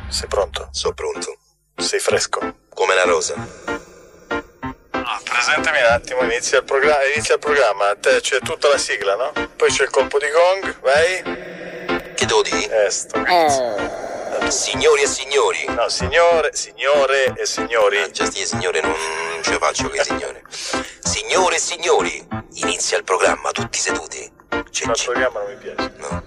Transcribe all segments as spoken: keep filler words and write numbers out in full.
Sei pronto? So pronto. Sei fresco? Come la rosa. Ah, presentami un attimo, inizia il programma, inizia il programma, te c'è tutta la sigla, no? Poi c'è il colpo di gong, vai. Che devo dire? Eh, sto cazzo. Signori e signori. No, signore, signore e signori. Ah, già stia signore, non ce faccio che signore. Signore e signori, inizia il programma, tutti seduti. C'è Ma il programma non mi piace. No.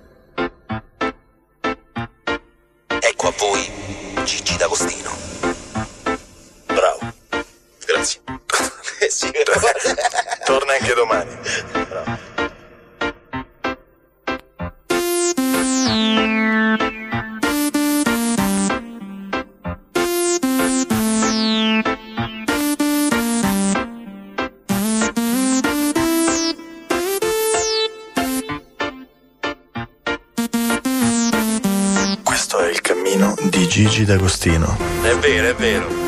Ecco a voi Gigi D'Agostino. Bravo. Grazie. Eh sì, torna anche domani. Bravo. Questo è il cammino di Gigi D'Agostino. È vero, è vero.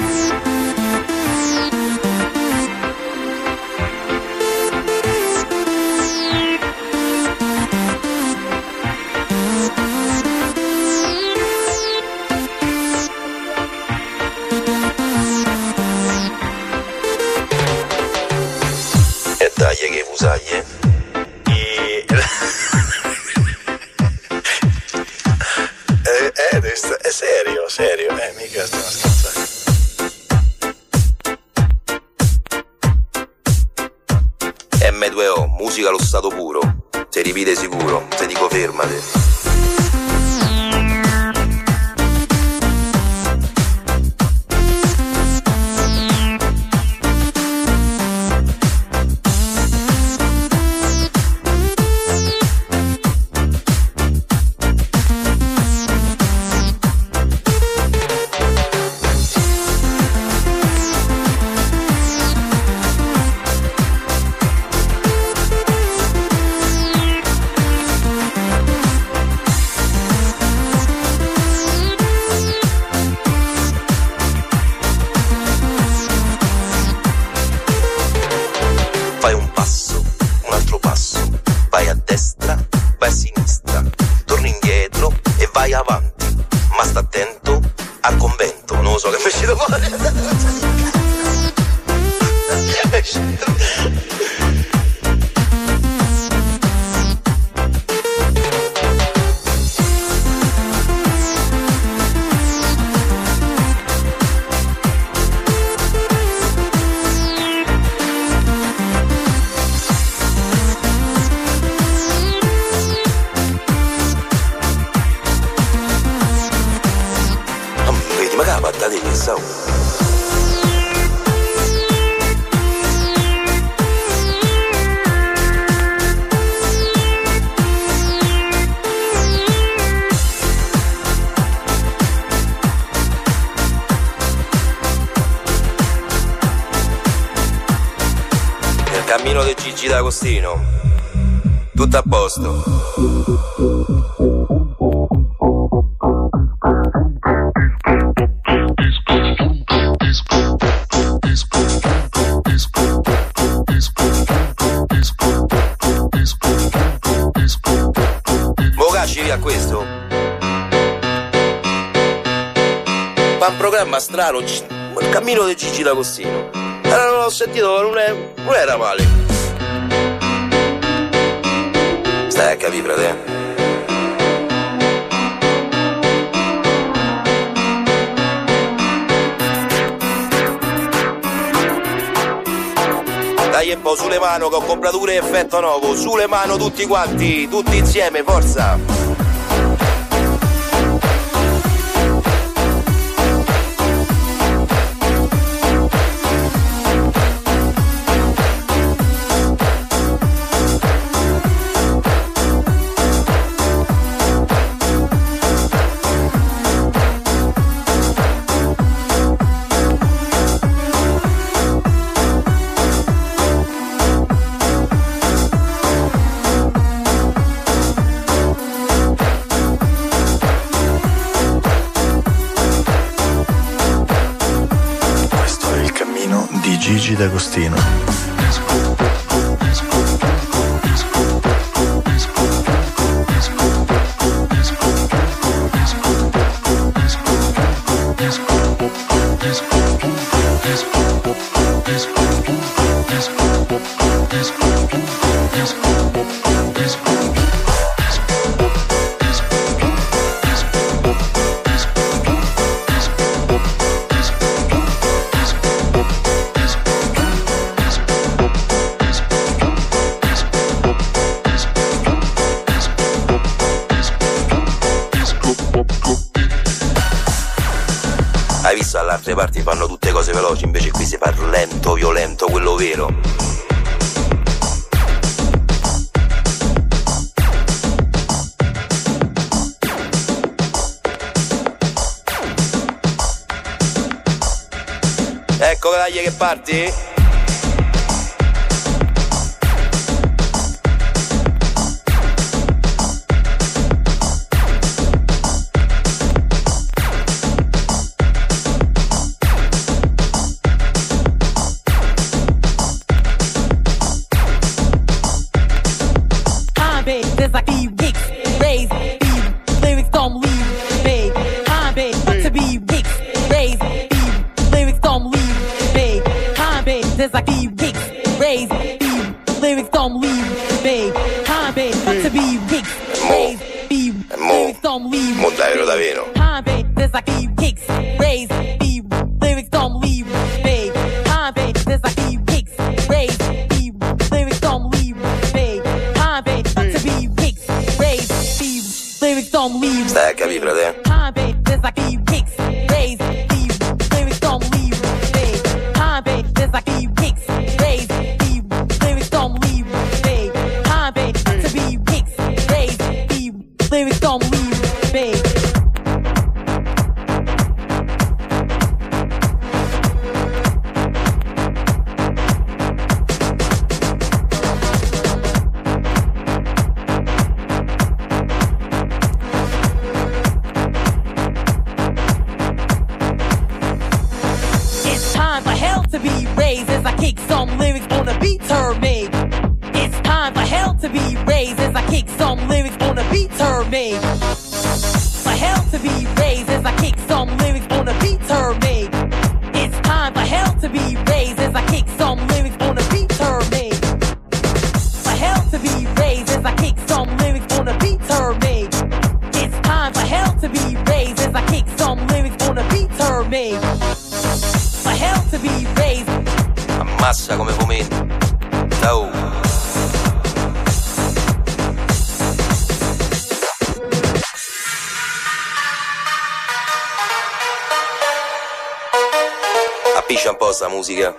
E dai che usaglie. E... eh, eh, è serio, serio, eh, mica stiamo scherzando. emme due o, musica allo stato puro. Se ripete sicuro, se dico fermate. Fai un passo, un altro passo, vai a destra, vai a sinistra, torni indietro e vai avanti, ma sta attento al convento, non lo so che mi è uscito fuori. Vedi, ma che la pattata che sa? Nel cammino di Gigi D'Agostino, tutto a posto. Ci via questo. Ma un programma strano, il cammino di Gigi D'Agostino. Allora non l'ho sentito, non, è, non era male. Stai a capire, frate. Dai un po' sulle mani che ho comprato pure effetto nuovo. Sulle mani tutti quanti, tutti insieme, forza. Gigi D'Agostino. Hai visto dalle altre parti fanno tutte cose veloci, invece qui si fa lento, violento, quello vero. Ecco dai che parti. There's like the Wicks, raise, the lyrics don't leave, babe. Hi, babe, to be Wicks, raise, the lyrics don't leave. Mo davvero davvero. Hi, babe, there's like the Wicks, raise, the lyrics don't leave, babe. Hi, babe, there's like the Wicks, raise, the lyrics don't leave, babe. Hi, babe, to be Wicks, raise, the lyrics don't leave. Stai a capire, frate? Hi, babe, there's like the Wicks, raise, the lyrics don't leave, babe. Hi, babe, there's like the Wicks, raise, the lyrics don't leave, babe. Hi, babe, to be Wicks, raise, the lyrics don't leave, babe. It's time for hell to be raised as I kick some lyrics on a beat her made. It's time for hell to be raised as I kick some lyrics on a beat her made. For hell to be raised as I kick some lyrics on a beat her made. It's time for hell to be raised as I kick some lyrics on a beat her made. For hell to be raised as I kick some lyrics on a beat her made. It's time for hell to be raised as I kick some lyrics on a beat her made. For hell to be raised. Ammassa come fumetti. Ciao. Appiscia un po' sta musica.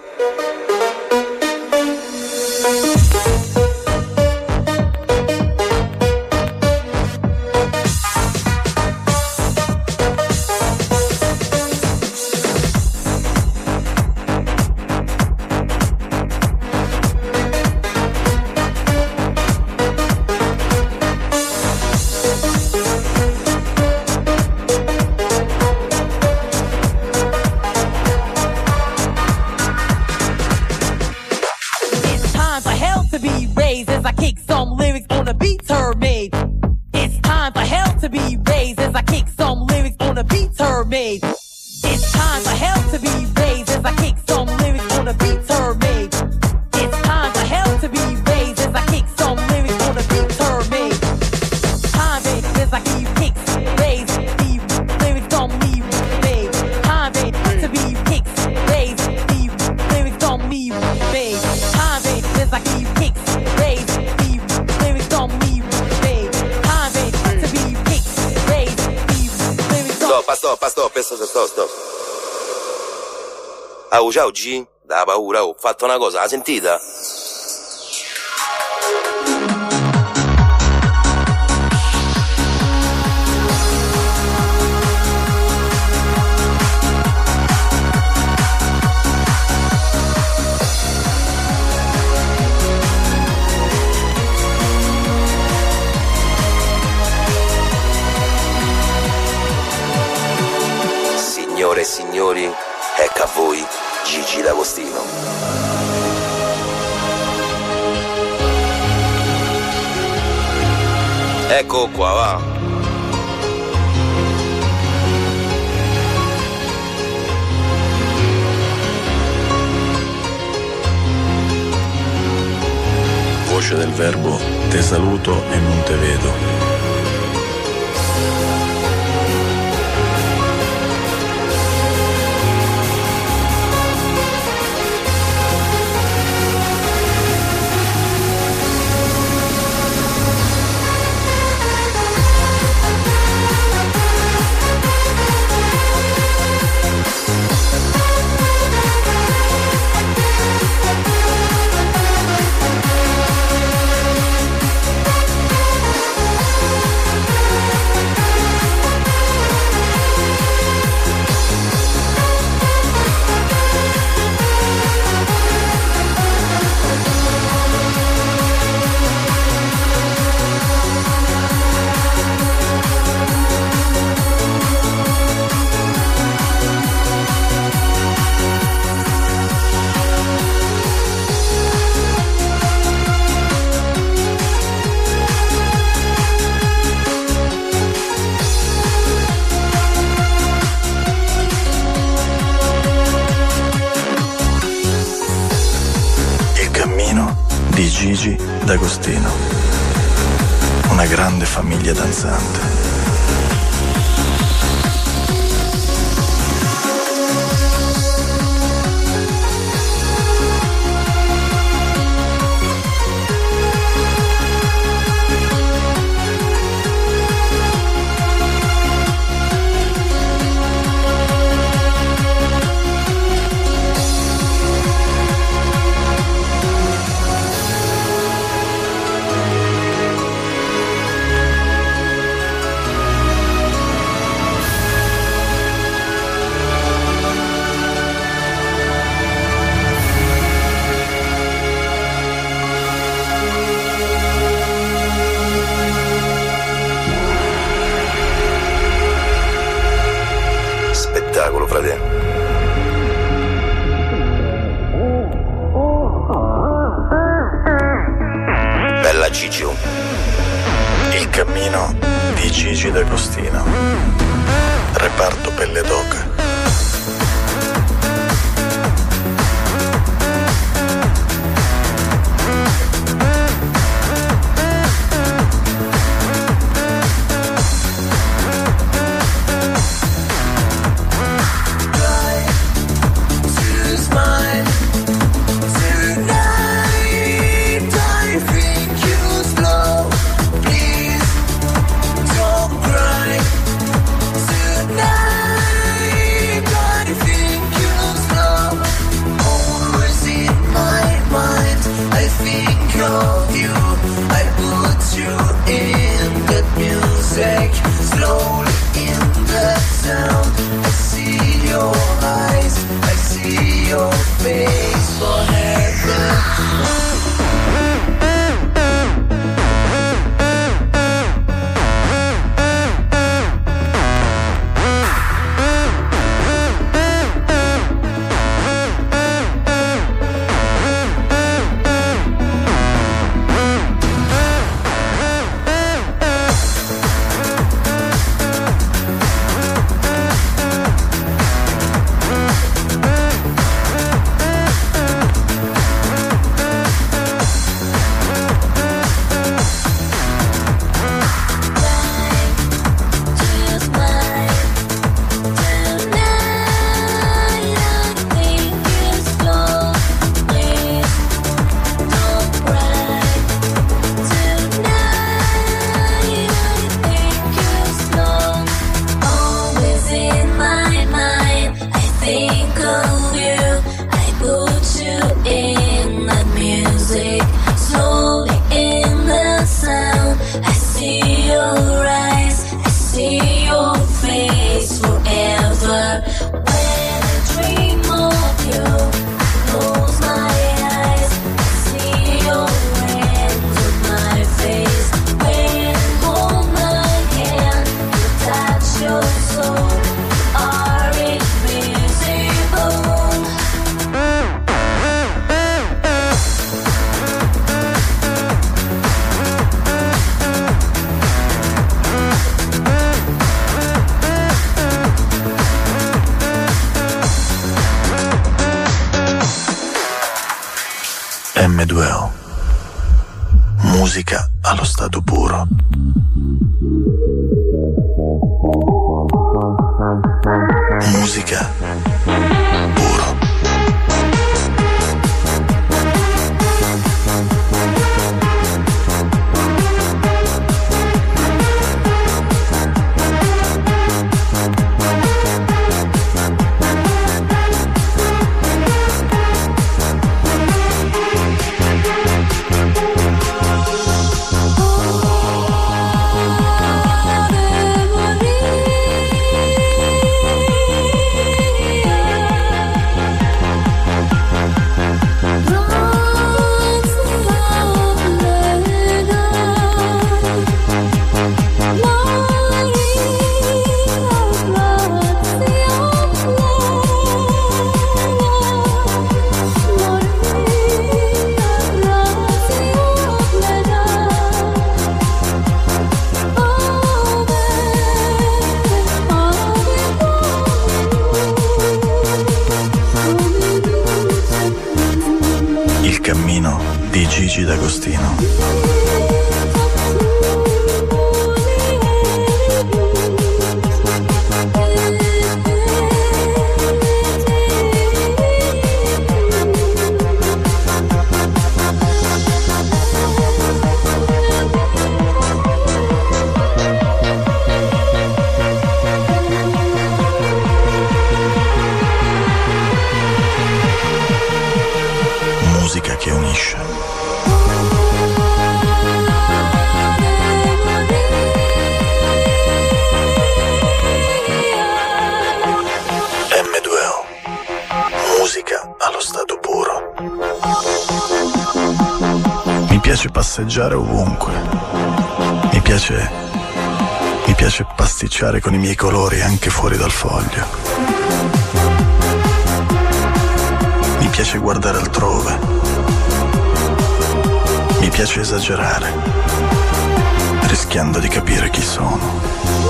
It's time for hell to be raised as I kick some lyrics on a beat her made. It's time for hell to be raised as I kick some lyrics on a beat her made. It's time for hell to be raised as I kick some lyrics on a beat her made. It's time for hell to be raised as I kick some lyrics on a beat her made. Time, babe, as I keep kicks raised, the lyrics don't leave, babe. Time, babe, to be kicks raised, the lyrics don't leave, babe. Time, babe, as I keep kicks raised, the lyrics don't leave, babe. Time, babe, to be kicks raised, the lyrics don't. Stop, stop, stop, stop, stop, stop. Ah, ciao G, da paura, ho fatto una cosa, l'ha sentita? Signore e signori, ecco a voi Gigi D'Agostino. Ecco qua, va. Voce del verbo, te saluto e non te vedo. D'Agostino, una grande famiglia danzante. Bella Gigio. Il cammino di Gigi D'Agostino. Reparto Pelle d'Oca. emme due o. Musica allo stato puro. Musica puro. Devo dire di Gigi D'Agostino. Musica che unisce. emme due o. Musica allo stato puro. Mi piace passeggiare ovunque. Mi piace. Mi piace pasticciare con i miei colori anche fuori dal foglio. Mi piace guardare altrove. Mi piace esagerare, rischiando di capire chi sono.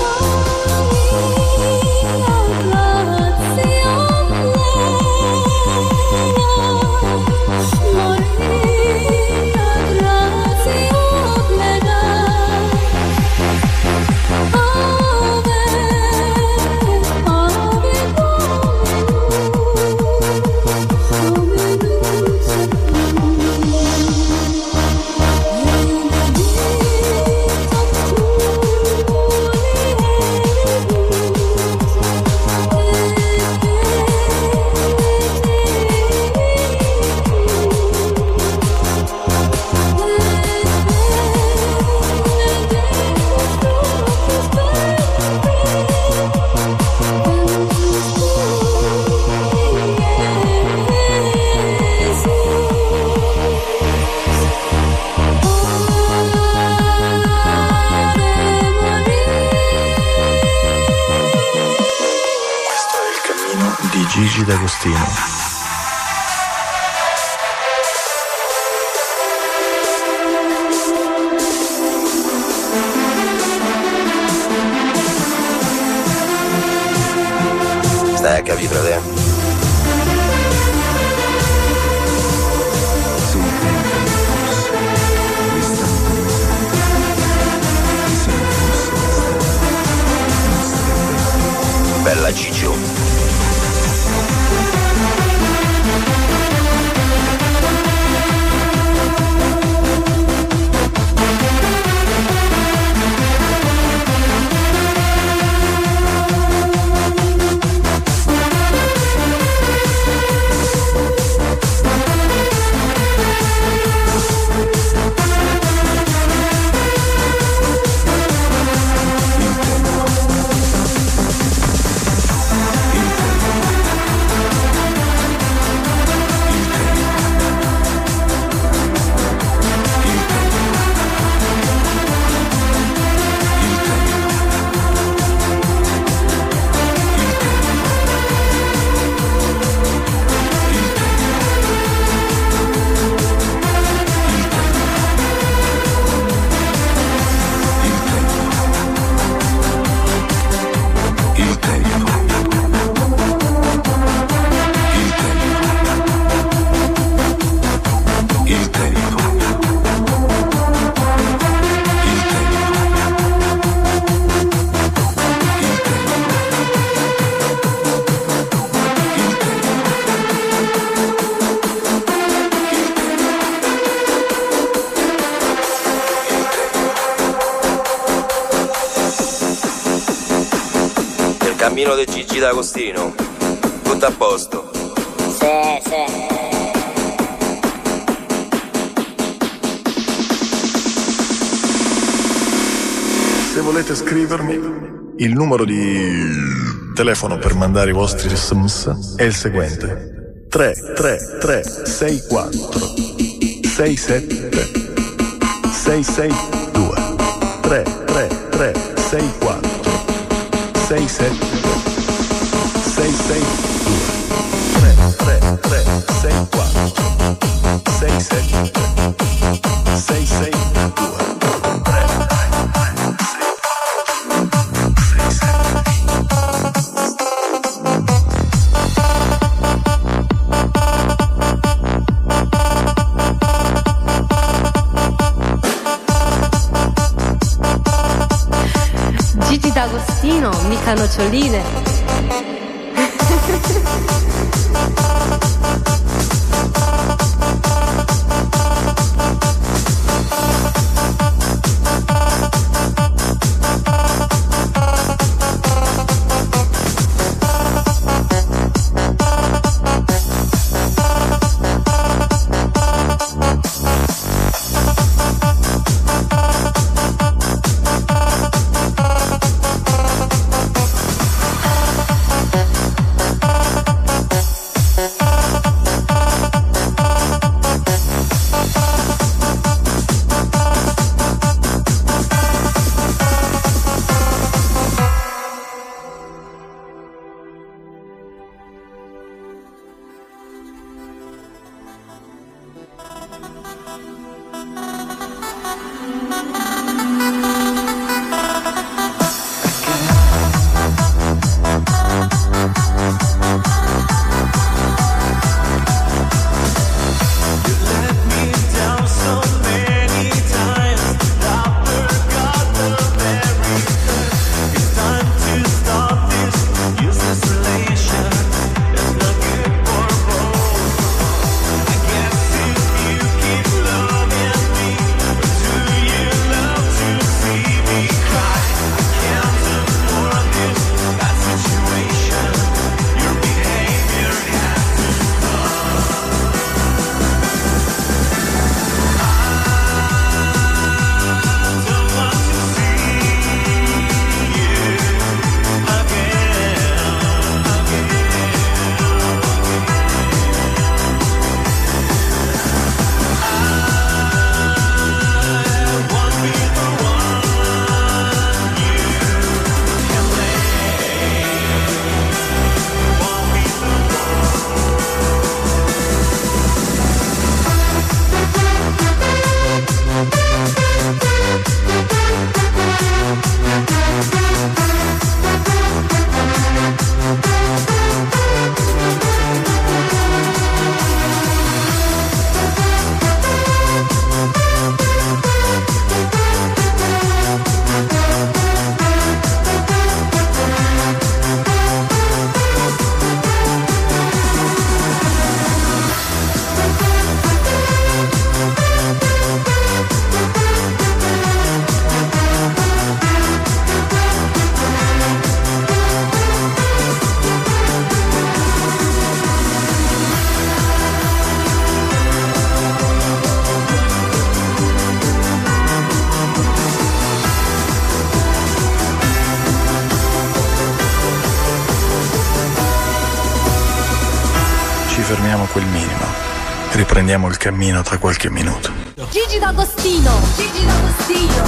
Gigi D'Agostino. Stai a capire, frate? Bella Gigio. Cammino di Gigi D'Agostino, tutto a posto. Sì, sì. Se volete scrivermi, il numero di telefono per mandare i vostri S M S è il seguente: tre tre tre sei quattro sei sette sei sei due. tre tre tre sei quattro sei sette sei sei due. tre tre tre sei quattro sei sette sei sei due. noccioline. fermiamo quel minimo. Riprendiamo il cammino tra qualche minuto. Gigi D'Agostino, Gigi D'Agostino.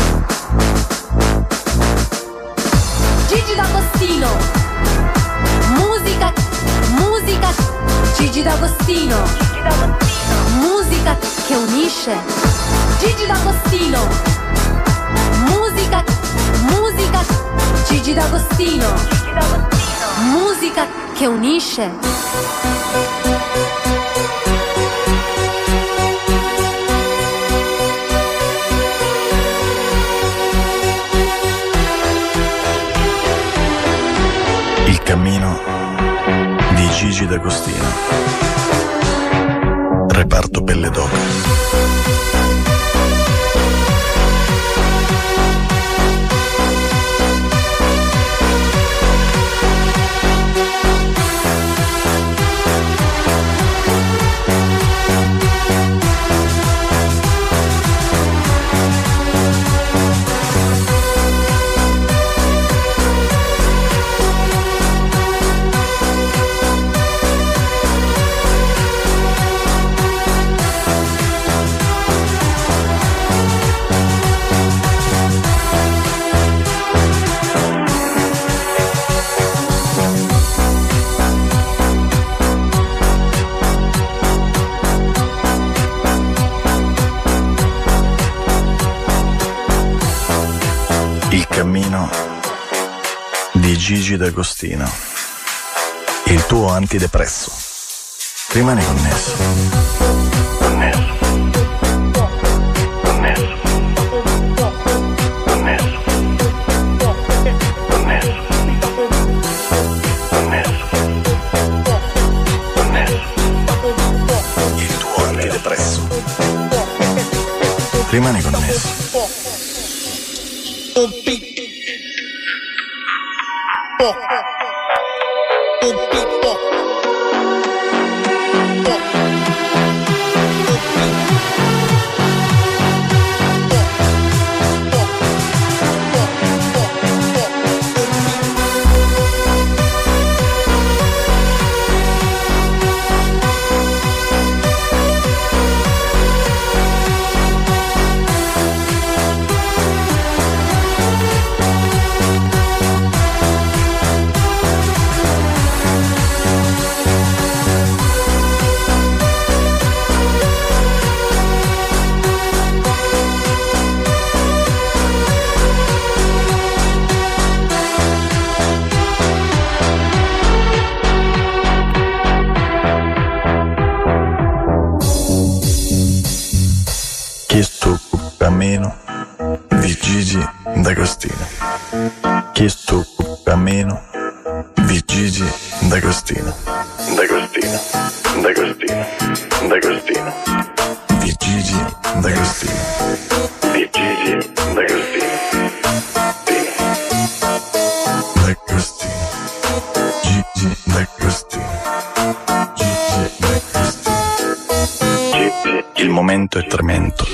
Gigi D'Agostino. Musica, musica. Gigi D'Agostino. Gigi D'Agostino. Musica che unisce. Gigi D'Agostino. Musica, musica. Gigi D'Agostino. Gigi D'Agostino. Musica che unisce. Il cammino di Gigi D'Agostino. Reparto Pelle d'Oca. Il cammino di Gigi D'Agostino, il tuo antidepresso. Rimani connesso. Connesso. Connesso. Connesso. Connesso. rimani connesso. Cammino di Gigi D'Agostino. Chi stupica meno di Gigi D'Agostino. D'Agostino, D'Agostino, D'Agostino. Di Gigi D'Agostino. Di Gigi D'Agostino. D'Agostino. Gigi D'Agostino. Gigi D'Agostino. Gigi. Il momento è tremendo.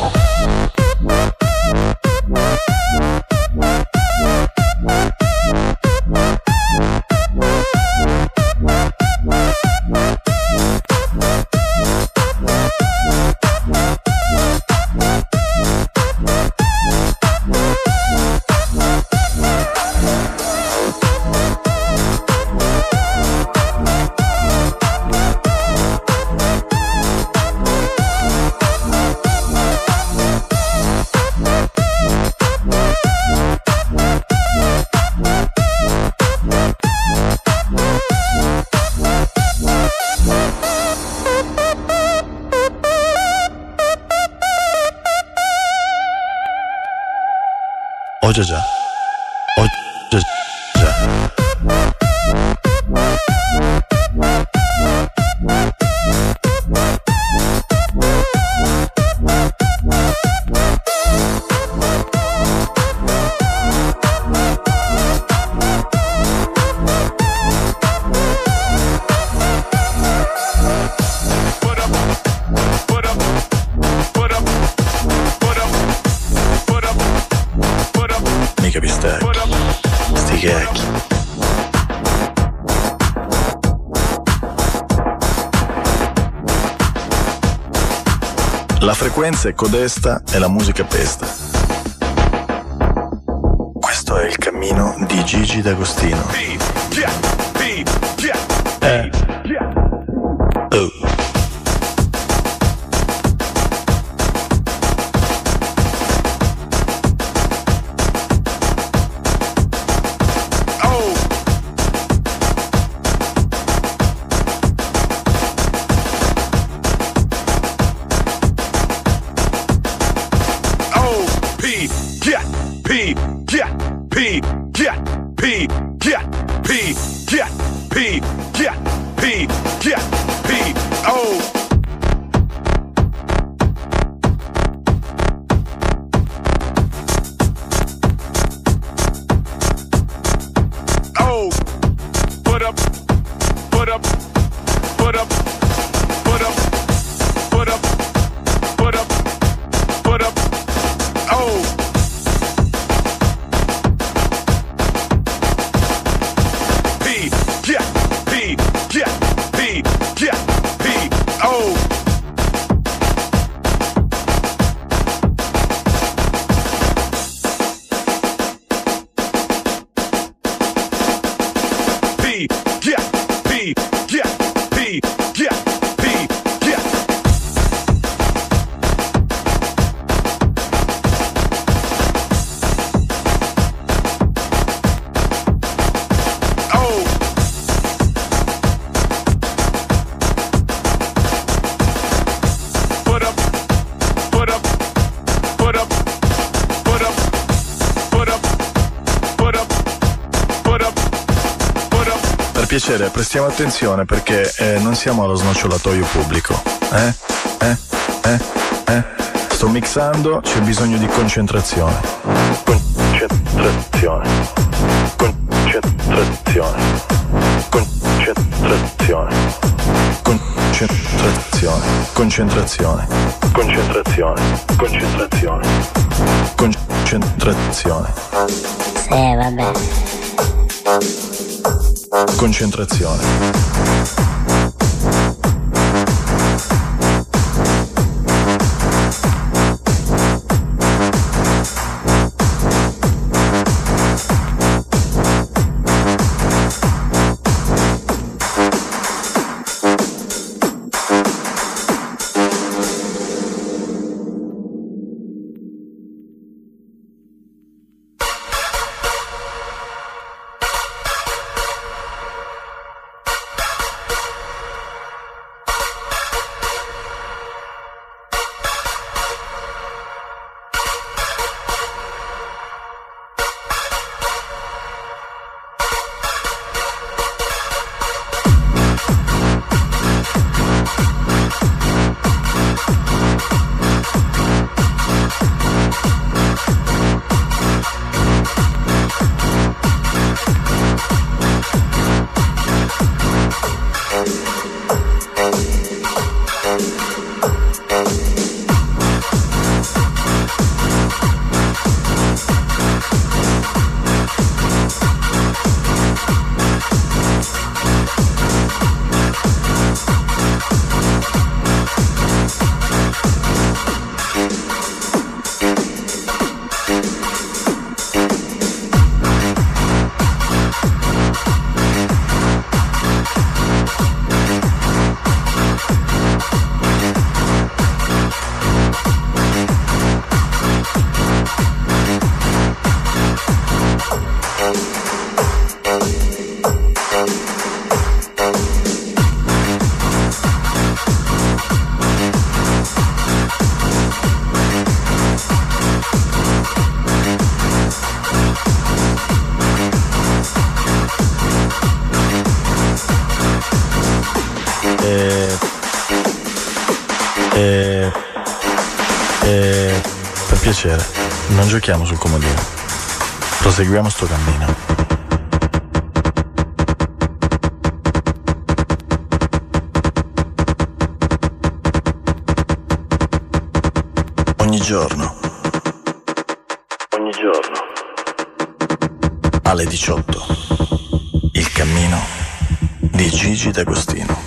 Oh già già, oh già già. La frequenza è codesta e la musica pesta. Questo è il cammino di Gigi D'Agostino. Eh. Oh. Piacere, prestiamo attenzione perché eh, non siamo allo snocciolatoio pubblico. Eh? Eh? Eh? Eh? Sto mixando, c'è bisogno di concentrazione. Concentrazione. Concentrazione. Concentrazione. Concentrazione. Concentrazione. Concentrazione. Concentrazione. Concentrazione. Sì, vabbè. Concentrazione. E, e, e, per piacere, non giochiamo sul comodino. Proseguiamo sto cammino. Ogni giorno, ogni giorno, alle diciotto, il cammino di Gigi D'Agostino.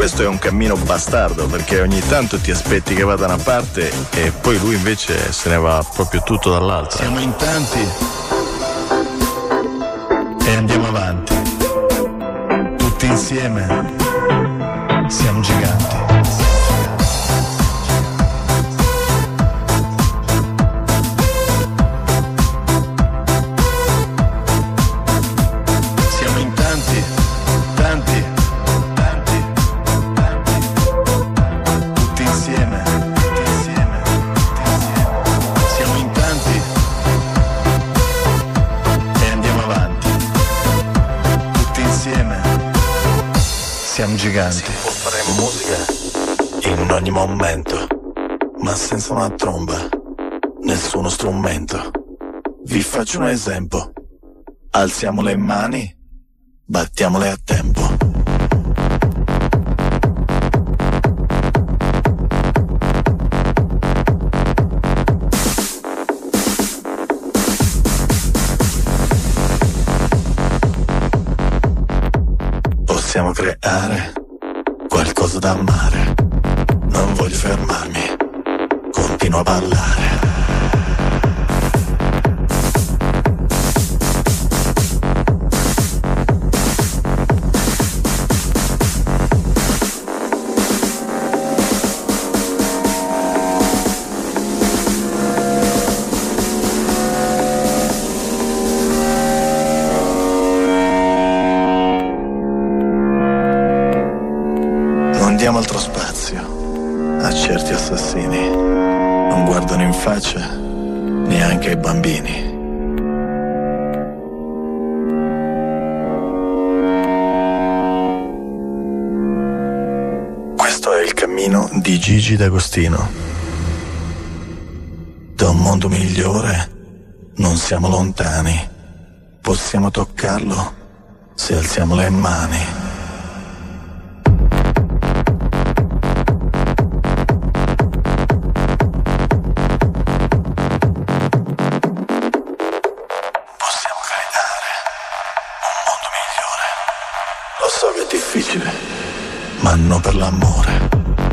questo è un cammino bastardo, perché ogni tanto ti aspetti che vada da una parte e poi lui invece se ne va proprio tutto dall'altra. Siamo in tanti e andiamo avanti, tutti insieme siamo giganti. Siamo in tanti, tanti, tanti, tanti, tutti insieme, tutti insieme, tutti insieme. Siamo in tanti e andiamo avanti, tutti insieme siamo giganti. Faremo musica in ogni momento, ma senza una tromba, nessuno strumento. Vi faccio un esempio: alziamo le mani, battiamole a tempo. Possiamo creare qualcosa da amare. Non voglio fermarmi, continuo a ballare. Diamo altro spazio a certi assassini. Non guardano in faccia neanche ai bambini. Questo è il cammino di Gigi D'Agostino. Da un mondo migliore non siamo lontani. Possiamo toccarlo se alziamo le mani. Ma non per l'amore.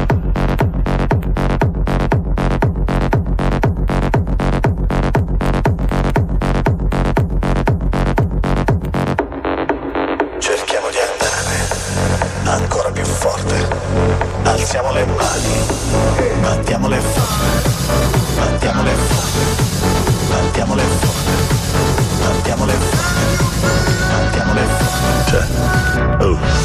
Cerchiamo di andare ancora più forte. Alziamo le mani, battiamole forte, battiamole forte, battiamole forte, battiamole forte, battiamole forte. Cioè, oh.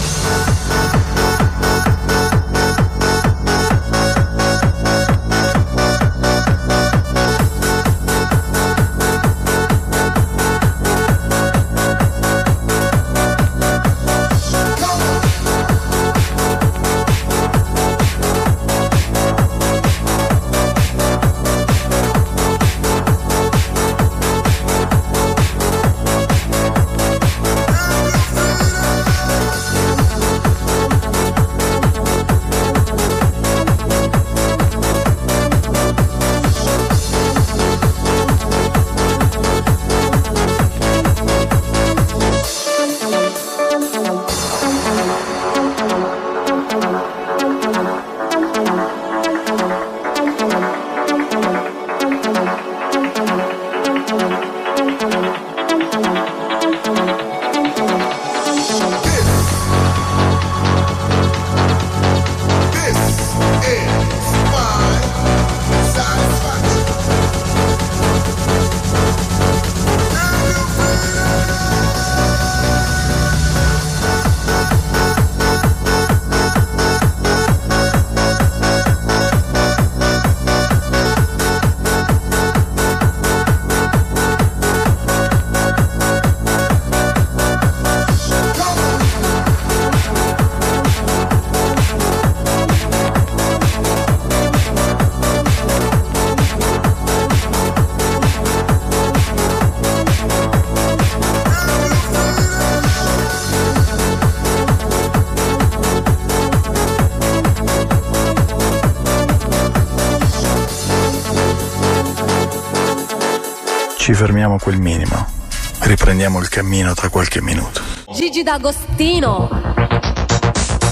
Ci fermiamo a quel minimo. Riprendiamo il cammino tra qualche minuto. Gigi D'Agostino.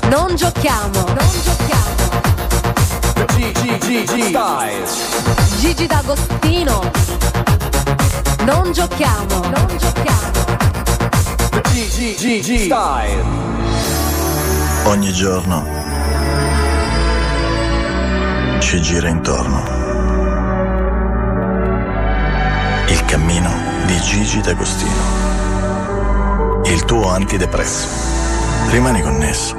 Non giochiamo, non giochiamo. Gigi D'Agostino. Non giochiamo, non giochiamo. Ogni giorno ci gira intorno. Il cammino di Gigi D'Agostino. Il tuo antidepresso. Rimani connesso.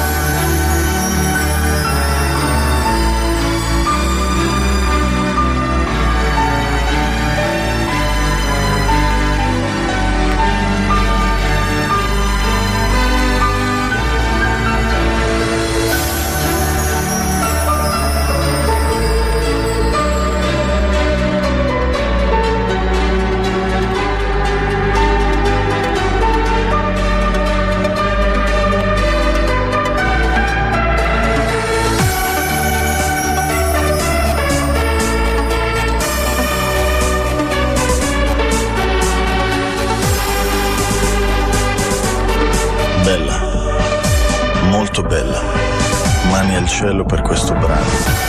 Bella, molto bella. Mani al cielo per questo brano.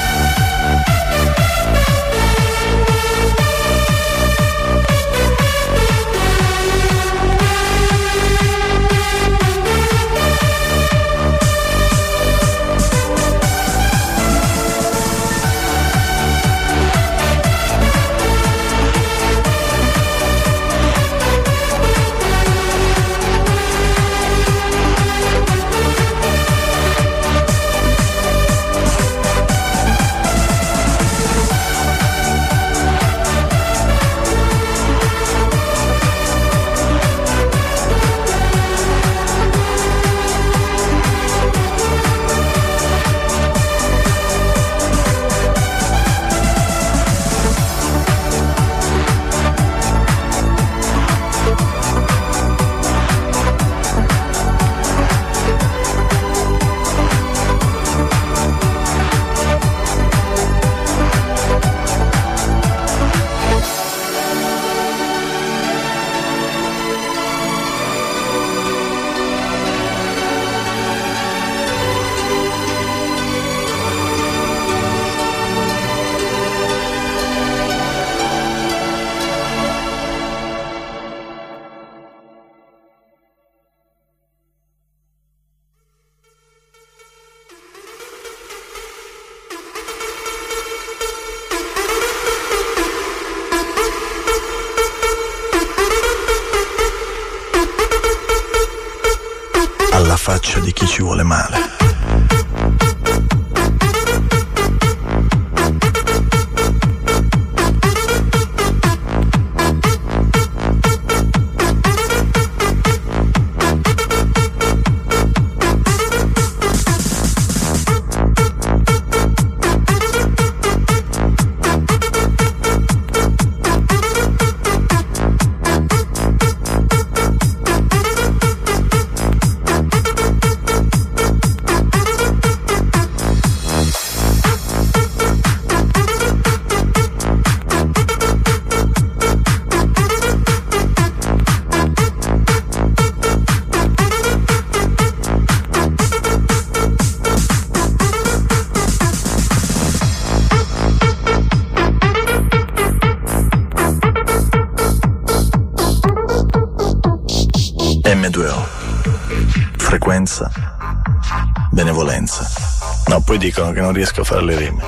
Alla faccia di chi ci vuole male. emme due o. Frequenza, benevolenza. No, poi dicono che non riesco a fare le rime.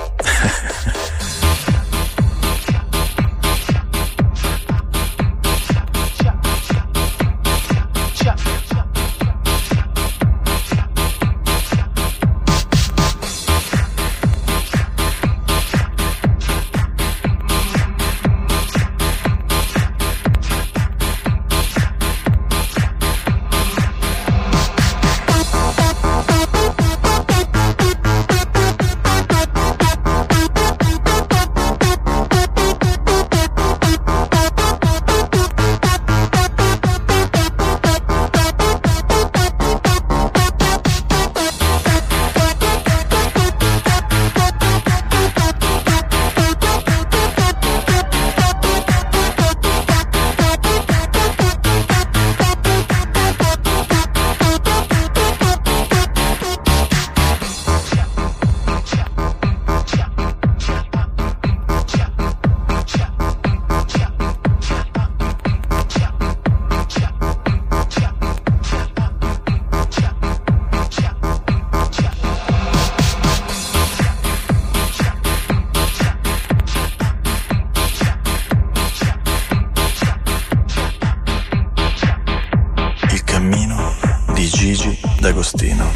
D'Agostino.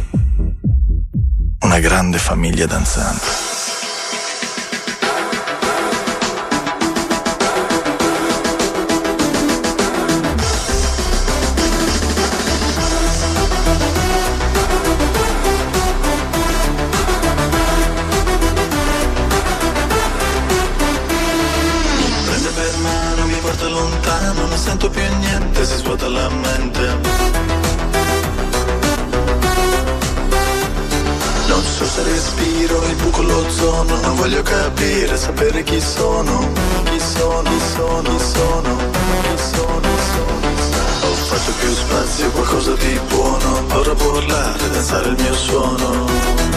Una grande famiglia danzante. Lontano, non sento più niente, si svuota la mente. Non so se respiro il buco, l'ozono, non voglio capire, sapere chi sono, chi sono, chi sono, chi sono, chi sono, chi sono. Ho fatto più spazio, qualcosa di buono, ora può urlare, danzare il mio suono.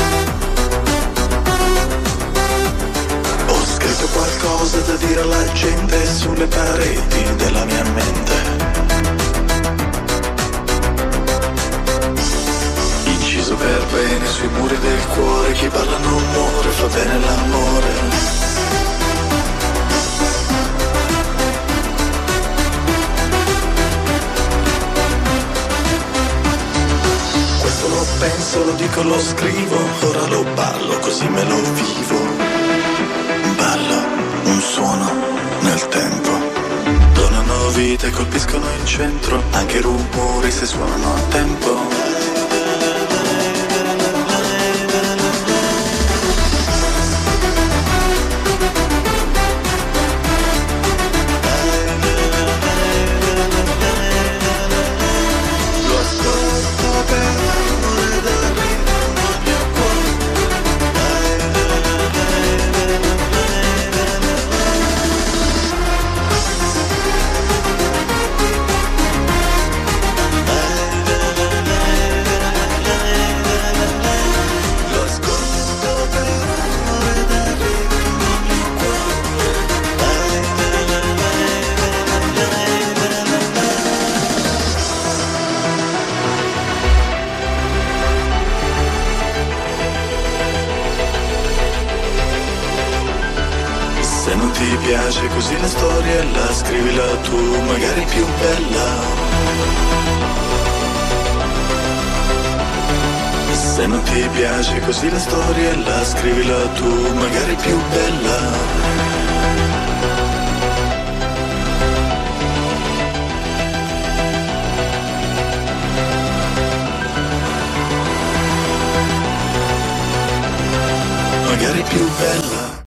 Qualcosa da dire alla gente sulle pareti della mia mente. Inciso per bene sui muri del cuore, chi parla non muore, fa bene l'amore. Questo lo penso, lo dico, lo scrivo, ora lo ballo, così me lo vivo. Ballo, un suono nel tempo. Donano vita e colpiscono il centro, anche i rumori se suonano a tempo. Lo ascolto per amore da ritmo al mio Se non ti piace così la storia, la scrivila tu, magari più bella. Se non ti piace così la storia, la scrivila tu, magari più bella. Magari più bella.